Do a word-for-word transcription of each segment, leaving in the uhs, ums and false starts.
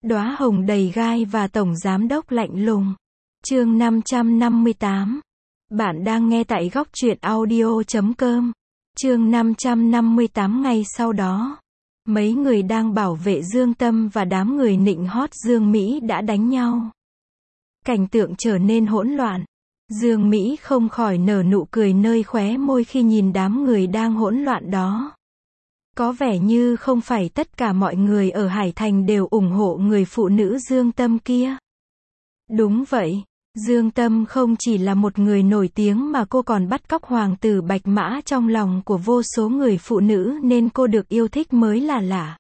Đóa hồng đầy gai và tổng giám đốc lạnh lùng. Chương năm trăm năm mươi tám. Bạn đang nghe tại góc truyện audio chấm com. Chương năm trăm năm mươi tám. Ngày sau đó, mấy người đang bảo vệ Dương Tâm và đám người nịnh hót Dương Mỹ đã đánh nhau. Cảnh tượng trở nên hỗn loạn. Dương Mỹ không khỏi nở nụ cười nơi khóe môi khi nhìn đám người đang hỗn loạn đó. Có vẻ như không phải tất cả mọi người ở Hải Thành đều ủng hộ người phụ nữ Dương Tâm kia. Đúng vậy, Dương Tâm không chỉ là một người nổi tiếng mà cô còn bắt cóc hoàng tử Bạch Mã trong lòng của vô số người phụ nữ nên cô được yêu thích mới là lạ.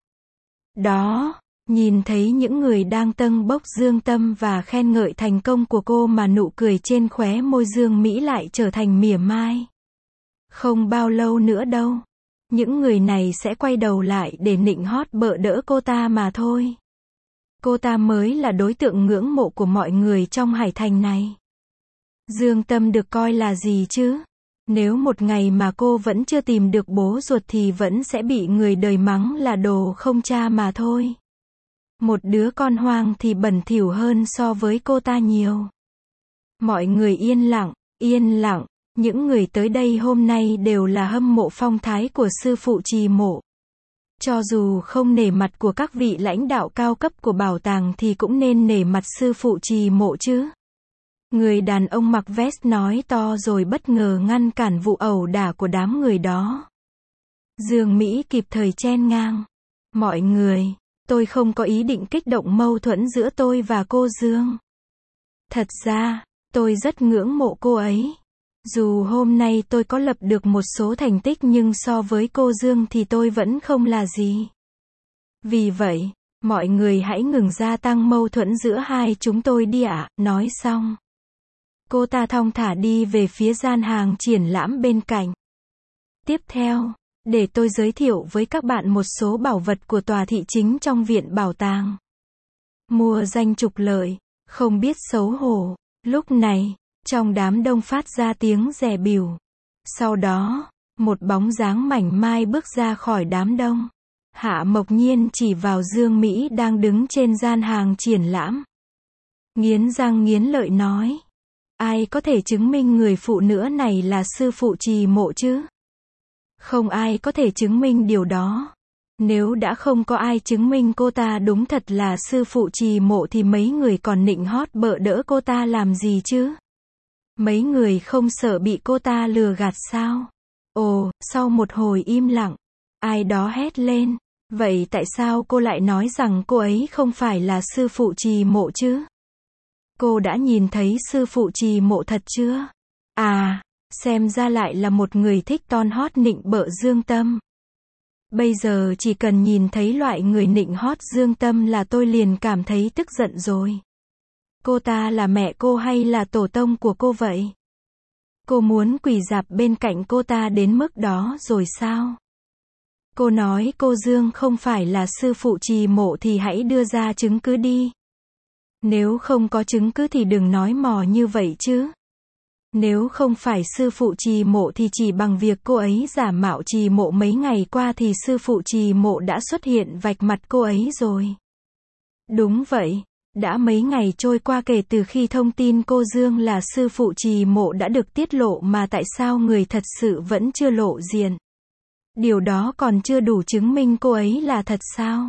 Đó, nhìn thấy những người đang tâng bốc Dương Tâm và khen ngợi thành công của cô mà nụ cười trên khóe môi Dương Mỹ lại trở thành mỉa mai. Không bao lâu nữa đâu. Những người này sẽ quay đầu lại để nịnh hót bợ đỡ cô ta mà thôi. Cô ta mới là đối tượng ngưỡng mộ của mọi người trong Hải Thành này. Dương Tâm được coi là gì chứ? Nếu một ngày mà cô vẫn chưa tìm được bố ruột thì vẫn sẽ bị người đời mắng là đồ không cha mà thôi. Một đứa con hoang thì bẩn thỉu hơn so với cô ta nhiều. Mọi người yên lặng, yên lặng. Những người tới đây hôm nay đều là hâm mộ phong thái của sư phụ Trì Mộ. Cho dù không nể mặt của các vị lãnh đạo cao cấp của bảo tàng thì cũng nên nể mặt sư phụ Trì Mộ chứ. Người đàn ông mặc vest nói to rồi bất ngờ ngăn cản vụ ẩu đả của đám người đó. Dương Mỹ kịp thời chen ngang. Mọi người, tôi không có ý định kích động mâu thuẫn giữa tôi và cô Dương. Thật ra, tôi rất ngưỡng mộ cô ấy. Dù hôm nay tôi có lập được một số thành tích nhưng so với cô Dương thì tôi vẫn không là gì. Vì vậy, mọi người hãy ngừng gia tăng mâu thuẫn giữa hai chúng tôi đi ạ. Nói xong, cô ta thong thả đi về phía gian hàng triển lãm bên cạnh. Tiếp theo, để tôi giới thiệu với các bạn một số bảo vật của tòa thị chính trong viện bảo tàng. Mua danh trục lợi, không biết xấu hổ. Lúc này, trong đám đông phát ra tiếng rè bỉu. Sau đó, một bóng dáng mảnh mai bước ra khỏi đám đông. Hạ Mộc Nhiên chỉ vào Dương Mỹ đang đứng trên gian hàng triển lãm. Nghiến răng nghiến lợi nói. Ai có thể chứng minh người phụ nữ này là sư phụ Trì Mộ chứ? Không ai có thể chứng minh điều đó. Nếu đã không có ai chứng minh cô ta đúng thật là sư phụ Trì Mộ thì mấy người còn nịnh hót bợ đỡ cô ta làm gì chứ? Mấy người không sợ bị cô ta lừa gạt sao? Ồ, sau một hồi im lặng, ai đó hét lên. Vậy tại sao cô lại nói rằng cô ấy không phải là sư phụ Trì Mộ chứ? Cô đã nhìn thấy sư phụ Trì Mộ thật chưa? À, xem ra lại là một người thích ton hót nịnh bợ Dương Tâm. Bây giờ chỉ cần nhìn thấy loại người nịnh hót Dương Tâm là tôi liền cảm thấy tức giận rồi. Cô ta là mẹ cô hay là tổ tông của cô vậy? Cô muốn quỳ rạp bên cạnh cô ta đến mức đó rồi sao? Cô nói cô Dương không phải là sư phụ Trì Mộ thì hãy đưa ra chứng cứ đi. Nếu không có chứng cứ thì đừng nói mò như vậy chứ. Nếu không phải sư phụ Trì Mộ thì chỉ bằng việc cô ấy giả mạo Trì Mộ mấy ngày qua thì sư phụ Trì Mộ đã xuất hiện vạch mặt cô ấy rồi. Đúng vậy. Đã mấy ngày trôi qua kể từ khi thông tin cô Dương là sư phụ Trì Mộ đã được tiết lộ mà tại sao người thật sự vẫn chưa lộ diện? Điều đó còn chưa đủ chứng minh cô ấy là thật sao?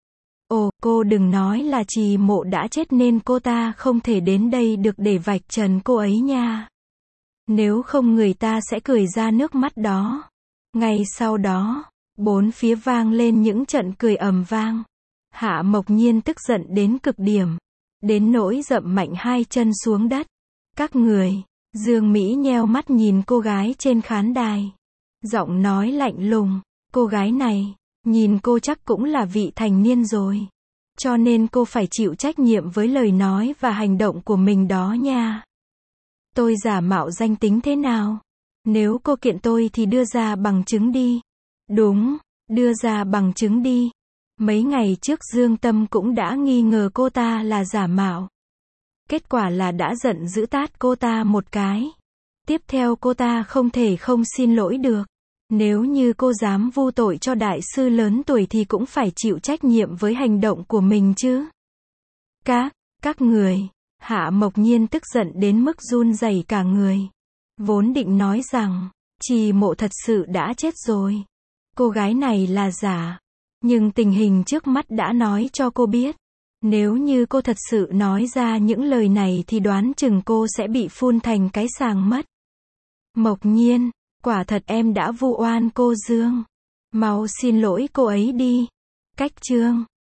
Ồ, cô đừng nói là Trì Mộ đã chết nên cô ta không thể đến đây được để vạch trần cô ấy nha. Nếu không người ta sẽ cười ra nước mắt đó. Ngay sau đó, bốn phía vang lên những trận cười ầm vang. Hạ Mộc Nhiên tức giận đến cực điểm, đến nỗi dậm mạnh hai chân xuống đất. Các người, Dương Mỹ nheo mắt nhìn cô gái trên khán đài. Giọng nói lạnh lùng, cô gái này, nhìn cô chắc cũng là vị thành niên rồi. Cho nên cô phải chịu trách nhiệm với lời nói và hành động của mình đó nha. Tôi giả mạo danh tính thế nào? Nếu cô kiện tôi thì đưa ra bằng chứng đi. Đúng, đưa ra bằng chứng đi. Mấy ngày trước Dương Tâm cũng đã nghi ngờ cô ta là giả mạo. Kết quả là đã giận dữ tát cô ta một cái. Tiếp theo cô ta không thể không xin lỗi được. Nếu như cô dám vu tội cho đại sư lớn tuổi thì cũng phải chịu trách nhiệm với hành động của mình chứ. Các, các người. Hạ Mộc Nhiên tức giận đến mức run rẩy cả người. Vốn định nói rằng, Trì Mộ thật sự đã chết rồi. Cô gái này là giả. Nhưng tình hình trước mắt đã nói cho cô biết. Nếu như cô thật sự nói ra những lời này thì đoán chừng cô sẽ bị phun thành cái sàng mất. Mộc Nhiên, quả thật em đã vu oan cô Dương. Mau xin lỗi cô ấy đi. Cách chương